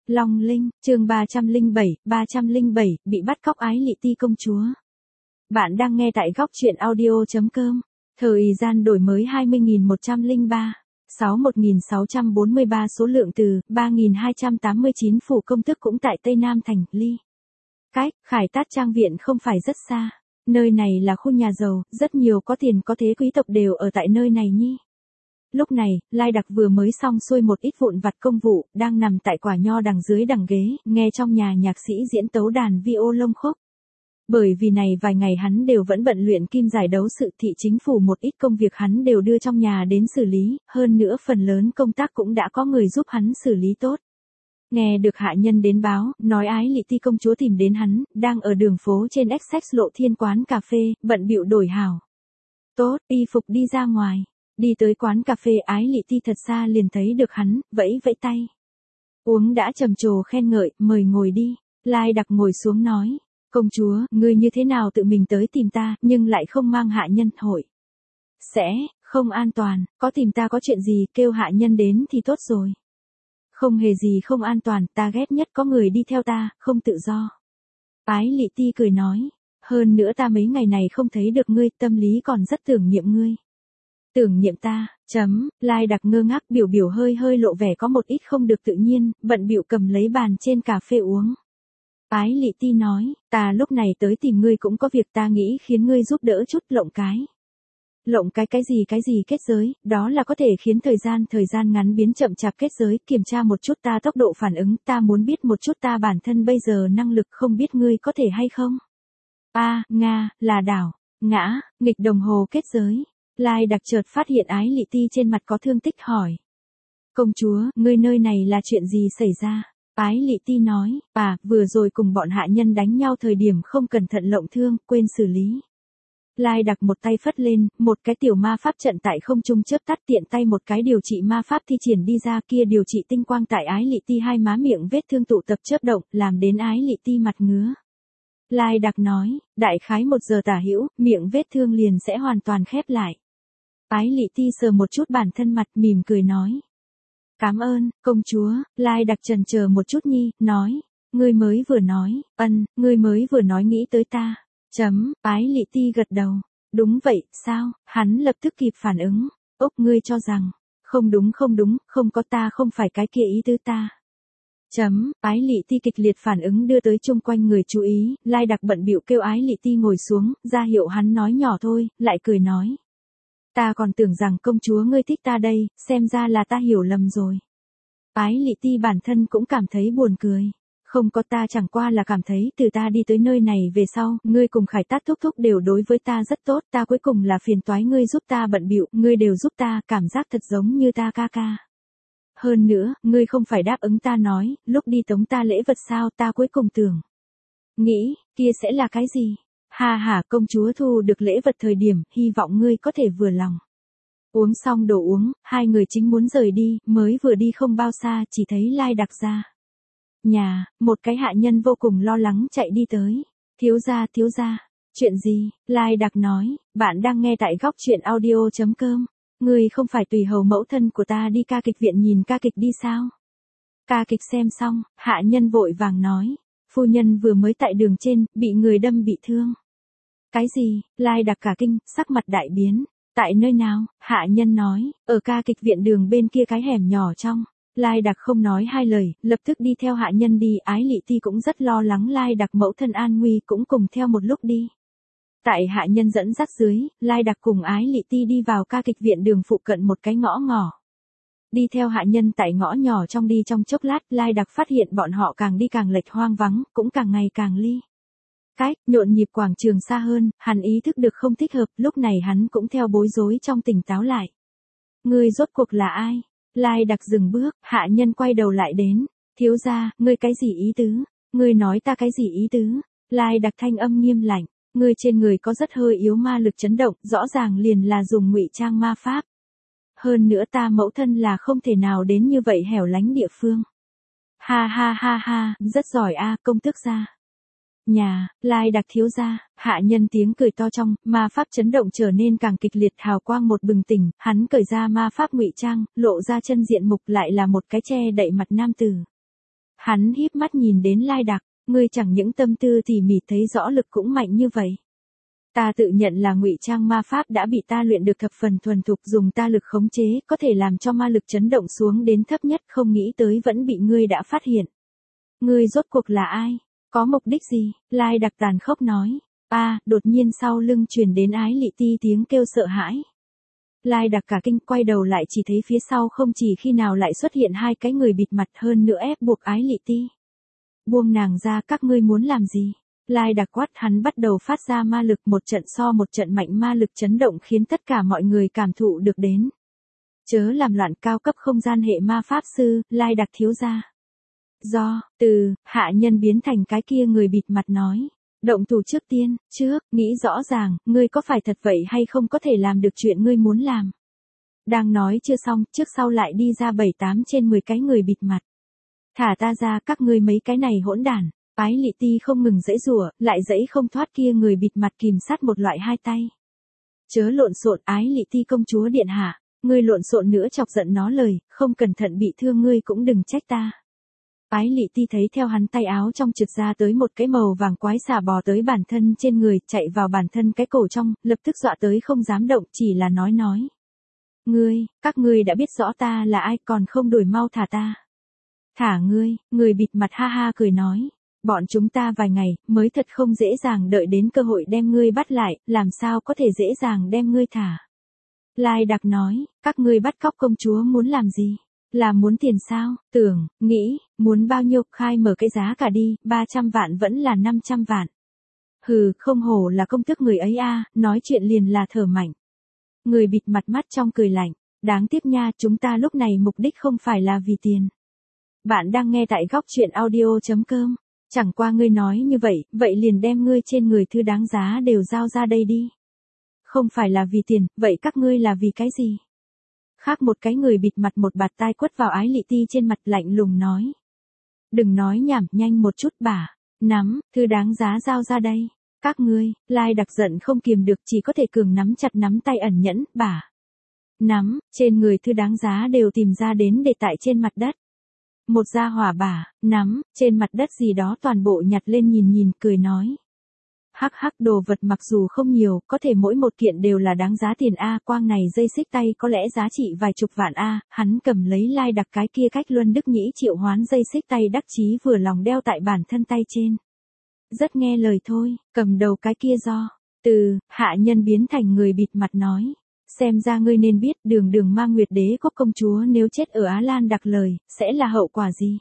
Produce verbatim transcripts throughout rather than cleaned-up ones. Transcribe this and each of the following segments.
Long Linh, chương ba trăm lẻ bảy, ba trăm lẻ bảy, bị bắt cóc Ái Lị Ti công chúa. Bạn đang nghe tại góc truyện audio chấm com. Thời gian đổi mới hai mươi nghìn một trăm lẻ ba, sáu một nghìn sáu trăm bốn mươi ba số lượng từ, ba nghìn hai trăm tám mươi chín phủ công tước cũng tại Tây Nam thành, Ly. Cách, Khải Tát Trang Viện không phải rất xa. Nơi này là khu nhà giàu, rất nhiều có tiền có thế quý tộc đều ở tại nơi này nhi. Lúc này, Lai Đặc vừa mới xong xuôi một ít vụn vặt công vụ, đang nằm tại quả nho đằng dưới đằng ghế, nghe trong nhà nhạc sĩ diễn tấu đàn violon khúc. Bởi vì này vài ngày hắn đều vẫn bận luyện kim giải đấu sự thị chính phủ một ít công việc hắn đều đưa trong nhà đến xử lý, hơn nữa phần lớn công tác cũng đã có người giúp hắn xử lý tốt. Nghe được hạ nhân đến báo, nói Ái Lị Ti công chúa tìm đến hắn, đang ở đường phố trên Essex lộ Thiên quán cà phê, bận bịu đổi hảo. Tốt, y phục đi ra ngoài. Đi tới quán cà phê, Ái Lị Ti thật xa liền thấy được hắn, vẫy vẫy tay. Uống đã trầm trồ khen ngợi, mời ngồi đi. Lai Đặc ngồi xuống nói, công chúa, ngươi như thế nào tự mình tới tìm ta, nhưng lại không mang hạ nhân hội. Sẽ, không an toàn, có tìm ta có chuyện gì, kêu hạ nhân đến thì tốt rồi. Không hề gì không an toàn, ta ghét nhất có người đi theo ta, không tự do. Ái Lị Ti cười nói, hơn nữa ta mấy ngày này không thấy được ngươi, tâm lý còn rất tưởng niệm ngươi. Tưởng niệm ta, chấm, Lai Đặc ngơ ngác biểu biểu hơi hơi lộ vẻ có một ít không được tự nhiên, bận bịu cầm lấy bàn trên cà phê uống. Ái Lị Ti nói, ta lúc này tới tìm ngươi cũng có việc ta nghĩ khiến ngươi giúp đỡ chút lộng cái. Lộng cái cái gì cái gì kết giới, đó là có thể khiến thời gian thời gian ngắn biến chậm chạp kết giới, kiểm tra một chút ta tốc độ phản ứng, ta muốn biết một chút ta bản thân bây giờ năng lực không biết ngươi có thể hay không. A, à, Nga, là đảo, ngã, nghịch đồng hồ kết giới. Lai Đặc chợt phát hiện Ái Lị Ti trên mặt có thương tích hỏi. Công chúa, ngươi nơi này là chuyện gì xảy ra? Ái Lị Ti nói, à, vừa rồi cùng bọn hạ nhân đánh nhau thời điểm không cẩn thận lộng thương, quên xử lý. Lai Đặc một tay phất lên, một cái tiểu ma pháp trận tại không trung chớp tắt, tiện tay một cái điều trị ma pháp thi triển đi ra, kia điều trị tinh quang tại Ái Lị Ti hai má miệng vết thương tụ tập chớp động, làm đến Ái Lị Ti mặt ngứa. Lai Đặc nói, đại khái một giờ tả hữu, miệng vết thương liền sẽ hoàn toàn khép lại. Ái Lị Ti sờ một chút bản thân mặt, mỉm cười nói. Cảm ơn, công chúa. Lai Đặc chần chờ một chút nhi, nói. Ngươi mới vừa nói, ân, ngươi mới vừa nói nghĩ tới ta. Chấm, Ái Lị Ti gật đầu. Đúng vậy, sao? Hắn lập tức kịp phản ứng. Ốc, ngươi cho rằng. Không đúng không đúng, không có ta không phải cái kia ý tứ ta. Chấm, Ái Lị Ti kịch liệt phản ứng đưa tới chung quanh người chú ý, Lai Đặc bận bịu kêu Ái Lị Ti ngồi xuống, ra hiệu hắn nói nhỏ thôi, lại cười nói. Ta còn tưởng rằng công chúa ngươi thích ta đây, xem ra là ta hiểu lầm rồi. Ái Lị Ti bản thân cũng cảm thấy buồn cười. Không có, ta chẳng qua là cảm thấy từ ta đi tới nơi này về sau, ngươi cùng Khải Tát thúc thúc đều đối với ta rất tốt, ta cuối cùng là phiền toái ngươi giúp ta bận bịu, ngươi đều giúp ta, cảm giác thật giống như ta ca ca. Hơn nữa, ngươi không phải đáp ứng ta nói, lúc đi tống ta lễ vật sao, ta cuối cùng tưởng. Nghĩ, kia sẽ là cái gì? Ha ha, công chúa thu được lễ vật thời điểm, hy vọng ngươi có thể vừa lòng. Uống xong đồ uống, hai người chính muốn rời đi, mới vừa đi không bao xa, chỉ thấy Lai Đặc ra. Nhà, một cái hạ nhân vô cùng lo lắng chạy đi tới. Thiếu gia, thiếu gia, chuyện gì? Lai Đặc nói, bạn đang nghe tại góc truyện audio chấm com. Ngươi không phải tùy hầu mẫu thân của ta đi ca kịch viện nhìn ca kịch đi sao? Ca kịch xem xong, hạ nhân vội vàng nói. Phu nhân vừa mới tại đường trên, bị người đâm bị thương. Cái gì? Lai Đặc cả kinh, sắc mặt đại biến. Tại nơi nào? Hạ nhân nói, ở ca kịch viện đường bên kia cái hẻm nhỏ trong. Lai Đặc không nói hai lời, lập tức đi theo hạ nhân đi, Ái Lị Ti cũng rất lo lắng Lai Đặc mẫu thân an nguy cũng cùng theo một lúc đi. Tại hạ nhân dẫn dắt dưới, Lai Đặc cùng Ái Lị Ti đi vào ca kịch viện đường phụ cận một cái ngõ ngỏ. Đi theo hạ nhân tại ngõ nhỏ trong đi trong chốc lát, Lai Đặc phát hiện bọn họ càng đi càng lệch hoang vắng, cũng càng ngày càng ly. Cách, nhộn nhịp quảng trường xa hơn, hắn ý thức được không thích hợp, lúc này hắn cũng theo bối rối trong tỉnh táo lại. Ngươi rốt cuộc là ai? Lai Đặc dừng bước, hạ nhân quay đầu lại đến. Thiếu gia, ngươi cái gì ý tứ? Ngươi nói ta cái gì ý tứ? Lai Đặc thanh âm nghiêm lạnh. Ngươi trên người có rất hơi yếu ma lực chấn động, rõ ràng liền là dùng ngụy trang ma pháp. Hơn nữa ta mẫu thân là không thể nào đến như vậy hẻo lánh địa phương. Ha ha ha ha, rất giỏi a, công tước gia. Nhà, Lai Đặc thiếu gia, hạ nhân tiếng cười to trong, ma pháp chấn động trở nên càng kịch liệt, hào quang một bừng tỉnh, hắn cởi ra ma pháp ngụy trang, lộ ra chân diện mục lại là một cái che đậy mặt nam tử. Hắn híp mắt nhìn đến Lai Đặc, ngươi chẳng những tâm tư tỉ mỉ thấy rõ lực cũng mạnh như vậy. Ta tự nhận là ngụy trang ma pháp đã bị ta luyện được thập phần thuần thục, dùng ta lực khống chế, có thể làm cho ma lực chấn động xuống đến thấp nhất, không nghĩ tới vẫn bị ngươi đã phát hiện. Ngươi rốt cuộc là ai? Có mục đích gì? Lai Đặc tàn khốc nói. A, à, đột nhiên sau lưng truyền đến Ái Lị Ti tiếng kêu sợ hãi. Lai Đặc cả kinh quay đầu lại chỉ thấy phía sau không chỉ khi nào lại xuất hiện hai cái người bịt mặt, hơn nữa ép buộc Ái Lị Ti. Buông nàng ra, các ngươi muốn làm gì? Lai Đặc quát. Hắn bắt đầu phát ra ma lực, một trận so một trận mạnh, ma lực chấn động khiến tất cả mọi người cảm thụ được đến. Chớ làm loạn, cao cấp không gian hệ ma pháp sư, Lai Đặc thiếu gia. Do, từ, hạ nhân biến thành cái kia người bịt mặt nói. Động thủ trước tiên, trước, nghĩ rõ ràng, ngươi có phải thật vậy hay không có thể làm được chuyện ngươi muốn làm. Đang nói chưa xong, trước sau lại đi ra bảy tám trên mười cái người bịt mặt. Thả ta ra, các ngươi mấy cái này hỗn đản. Ái Lị Ti không ngừng giãy giụa, lại giãy không thoát, kia người bịt mặt kìm sát một loại hai tay. Chớ lộn xộn, Ái Lị Ti công chúa điện hạ, ngươi lộn xộn nữa chọc giận nó lời, không cẩn thận bị thương ngươi cũng đừng trách ta. Ái Lị Ti thấy theo hắn tay áo trong trượt ra tới một cái màu vàng quái xà bò tới bản thân trên người, chạy vào bản thân cái cổ trong, lập tức dọa tới không dám động, chỉ là nói nói. Ngươi, các ngươi đã biết rõ ta là ai, còn không đuổi mau thả ta. Thả ngươi, người bịt mặt ha ha cười nói. Bọn chúng ta vài ngày, mới thật không dễ dàng đợi đến cơ hội đem ngươi bắt lại, làm sao có thể dễ dàng đem ngươi thả. Lai Đặc nói, các ngươi bắt cóc công chúa muốn làm gì? Là muốn tiền sao? Tưởng, nghĩ, muốn bao nhiêu, khai mở cái giá cả đi, ba trăm vạn vẫn là năm trăm vạn. Hừ, không hổ là công thức người ấy a, nói chuyện liền là thở mạnh. Người bịt mặt mắt trong cười lạnh, đáng tiếc nha, chúng ta lúc này mục đích không phải là vì tiền. Bạn đang nghe tại góc truyện audio chấm com. Chẳng qua ngươi nói như vậy, vậy liền đem ngươi trên người thứ đáng giá đều giao ra đây đi. Không phải là vì tiền, vậy các ngươi là vì cái gì? Khác một cái người bịt mặt một bạt tai quất vào Ái Lị Ti trên mặt, lạnh lùng nói. Đừng nói nhảm, nhanh một chút bả. Nắm, thứ đáng giá giao ra đây. Các ngươi, Lai Đặc giận không kiềm được, chỉ có thể cường nắm chặt nắm tay ẩn nhẫn, bả. Nắm, trên người thứ đáng giá đều tìm ra đến để tại trên mặt đất. Một gia hỏa bả, nắm, trên mặt đất gì đó toàn bộ nhặt lên nhìn nhìn, cười nói. Hắc hắc, đồ vật mặc dù không nhiều, có thể mỗi một kiện đều là đáng giá tiền a, quang này dây xích tay có lẽ giá trị vài chục vạn a, hắn cầm lấy Lai Đặc cái kia cách Luân Đức Nhĩ triệu hoán dây xích tay đắc chí vừa lòng đeo tại bản thân tay trên. Rất nghe lời thôi, cầm đầu cái kia do, từ, hạ nhân biến thành người bịt mặt nói. Xem ra ngươi nên biết, đường đường Ma Nguyệt Đế quốc công chúa nếu chết ở Á Lan Đặc lời, sẽ là hậu quả gì?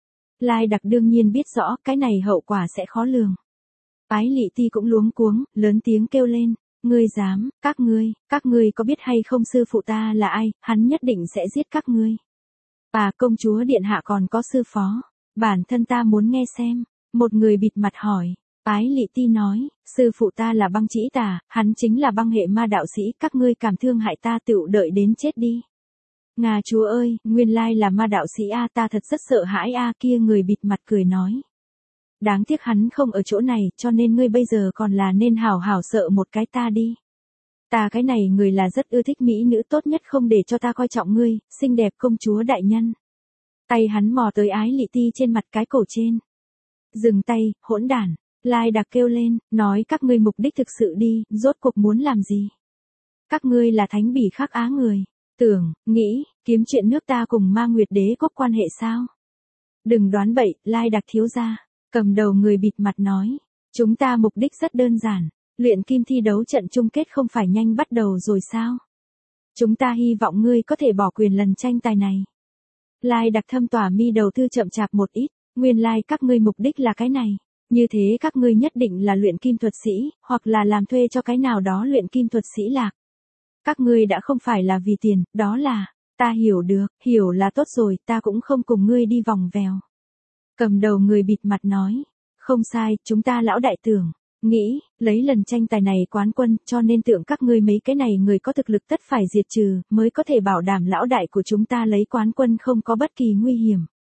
Lai Đặc đương nhiên biết rõ, cái này hậu quả sẽ khó lường. Ái Lị Ti cũng luống cuống, lớn tiếng kêu lên, ngươi dám, các ngươi, các ngươi có biết hay không sư phụ ta là ai, hắn nhất định sẽ giết các ngươi. À, công chúa điện hạ còn có sư phó, bản thân ta muốn nghe xem, một người bịt mặt hỏi. Ái Lị Ti nói, sư phụ ta là Băng Trĩ Tà, hắn chính là băng hệ ma đạo sĩ, các ngươi cảm thương hại ta tựu đợi đến chết đi. Ngà chúa ơi, nguyên lai là ma đạo sĩ a, ta thật rất sợ hãi a, kia người bịt mặt cười nói. Đáng tiếc hắn không ở chỗ này, cho nên ngươi bây giờ còn là nên hảo hảo sợ một cái ta đi. Ta cái này người là rất ưa thích mỹ nữ, tốt nhất không để cho ta coi trọng ngươi, xinh đẹp công chúa đại nhân. Tay hắn mò tới Ái Lị Ti trên mặt cái cổ trên. Dừng tay, hỗn đản. Lai Đặc kêu lên, nói các ngươi mục đích thực sự đi, rốt cuộc muốn làm gì? Các ngươi là thánh bỉ khắc Á người, tưởng, nghĩ, kiếm chuyện nước ta cùng Ma Nguyệt Đế quốc quan hệ sao? Đừng đoán bậy, Lai Đặc thiếu gia, cầm đầu người bịt mặt nói, chúng ta mục đích rất đơn giản, luyện kim thi đấu trận chung kết không phải nhanh bắt đầu rồi sao? Chúng ta hy vọng ngươi có thể bỏ quyền lần tranh tài này. Lai Đặc thâm tỏa mi đầu tư chậm chạp một ít, nguyên lai like các ngươi mục đích là cái này. Như thế các ngươi nhất định là luyện kim thuật sĩ, hoặc là làm thuê cho cái nào đó luyện kim thuật sĩ lạc. Các ngươi đã không phải là vì tiền, đó là, ta hiểu được, hiểu là tốt rồi, ta cũng không cùng ngươi đi vòng vèo. Cầm đầu người bịt mặt nói, không sai, chúng ta lão đại tưởng, nghĩ, lấy lần tranh tài này quán quân, cho nên tưởng các ngươi mấy cái này người có thực lực tất phải diệt trừ, mới có thể bảo đảm lão đại của chúng ta lấy quán quân không có bất kỳ nguy hiểm.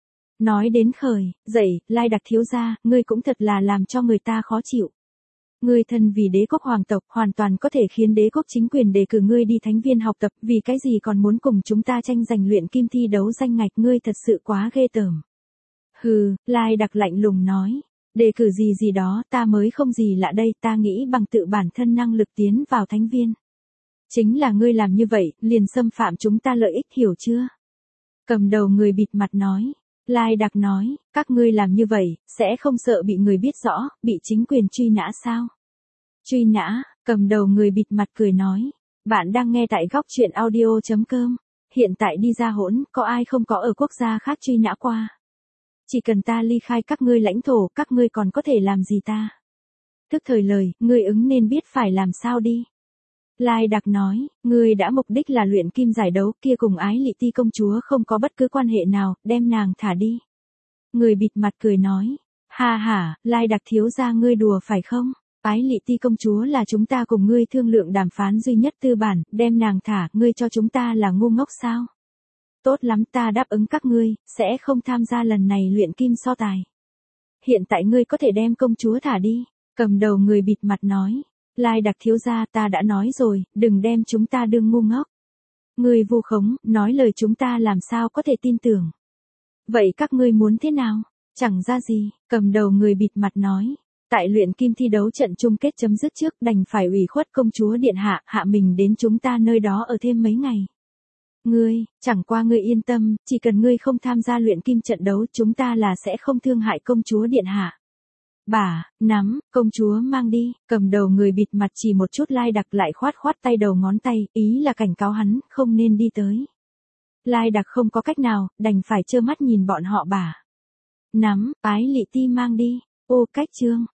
Nói đến khởi, dậy, Lai Đặc thiếu gia, ngươi cũng thật là làm cho người ta khó chịu. Ngươi thân vì đế quốc hoàng tộc, hoàn toàn có thể khiến đế quốc chính quyền đề cử ngươi đi thánh viên học tập, vì cái gì còn muốn cùng chúng ta tranh giành luyện kim thi đấu danh ngạch, ngươi thật sự quá ghê tởm. Hừ, Lai Đặc lạnh lùng nói. Đề cử gì gì đó ta mới không gì lạ đây, ta nghĩ bằng tự bản thân năng lực tiến vào thánh viên. Chính là ngươi làm như vậy, liền xâm phạm chúng ta lợi ích hiểu chưa? Cầm đầu người bịt mặt nói. Lai Đặc nói, các ngươi làm như vậy, sẽ không sợ bị người biết rõ, bị chính quyền truy nã sao? Truy nã, cầm đầu người bịt mặt cười nói. Bạn đang nghe tại góc truyện audio.com. Hiện tại đi ra hỗn, có ai không có ở quốc gia khác truy nã qua? Chỉ cần ta ly khai các ngươi lãnh thổ, các ngươi còn có thể làm gì ta? Tức thời lời, ngươi ứng nên biết phải làm sao đi. Lai Đặc nói, ngươi đã mục đích là luyện kim giải đấu kia cùng Ái Lị Ti công chúa không có bất cứ quan hệ nào, đem nàng thả đi. Người bịt mặt cười nói, ha ha, Lai Đặc thiếu gia ngươi đùa phải không? Ái Lị Ti công chúa là chúng ta cùng ngươi thương lượng đàm phán duy nhất tư bản, đem nàng thả, ngươi cho chúng ta là ngu ngốc sao? Tốt lắm, ta đáp ứng các ngươi, sẽ không tham gia lần này luyện kim so tài. Hiện tại ngươi có thể đem công chúa thả đi. Cầm đầu người bịt mặt nói. Lai Đặc thiếu gia, ta đã nói rồi, đừng đem chúng ta đương ngu ngốc. Ngươi vu khống, nói lời chúng ta làm sao có thể tin tưởng. Vậy các ngươi muốn thế nào? Chẳng ra gì, cầm đầu người bịt mặt nói. Tại luyện kim thi đấu trận chung kết chấm dứt trước, đành phải ủy khuất công chúa điện hạ, hạ mình đến chúng ta nơi đó ở thêm mấy ngày. Ngươi, chẳng qua ngươi yên tâm, chỉ cần ngươi không tham gia luyện kim trận đấu, chúng ta là sẽ không thương hại công chúa điện hạ. Bả, nắm, công chúa mang đi, cầm đầu người bịt mặt chỉ một chút Lai Đặc lại khoát khoát tay đầu ngón tay, ý là cảnh cáo hắn, không nên đi tới. Lai Đặc không có cách nào, đành phải trơ mắt nhìn bọn họ bả. Nắm, Ái Lị Ti mang đi, ô cách chương.